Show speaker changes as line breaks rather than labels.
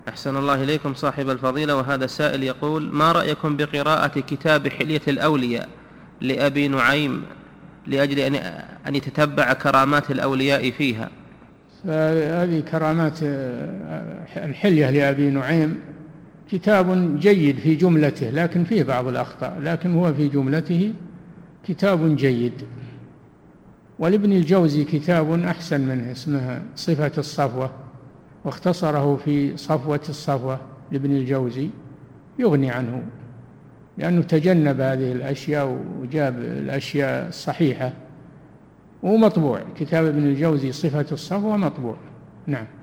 أحسن الله إليكم صاحب الفضيلة. وهذا سائل يقول: ما رأيكم بقراءة كتاب حلية الأولياء لأبي نعيم لأجل أن يتتبع كرامات الأولياء فيها؟
هذه كرامات الحلية لأبي نعيم كتاب جيد في جملته، لكن فيه بعض الأخطاء، لكن هو في جملته كتاب جيد. ولابن الجوزي كتاب أحسن منه اسمه صفة الصفوة، واختصره في صفوة الصفوة لابن الجوزي، يغني عنه لأنه تجنب هذه الأشياء وجاب الأشياء الصحيحة. ومطبوع كتاب ابن الجوزي صفة الصفوة مطبوع. نعم.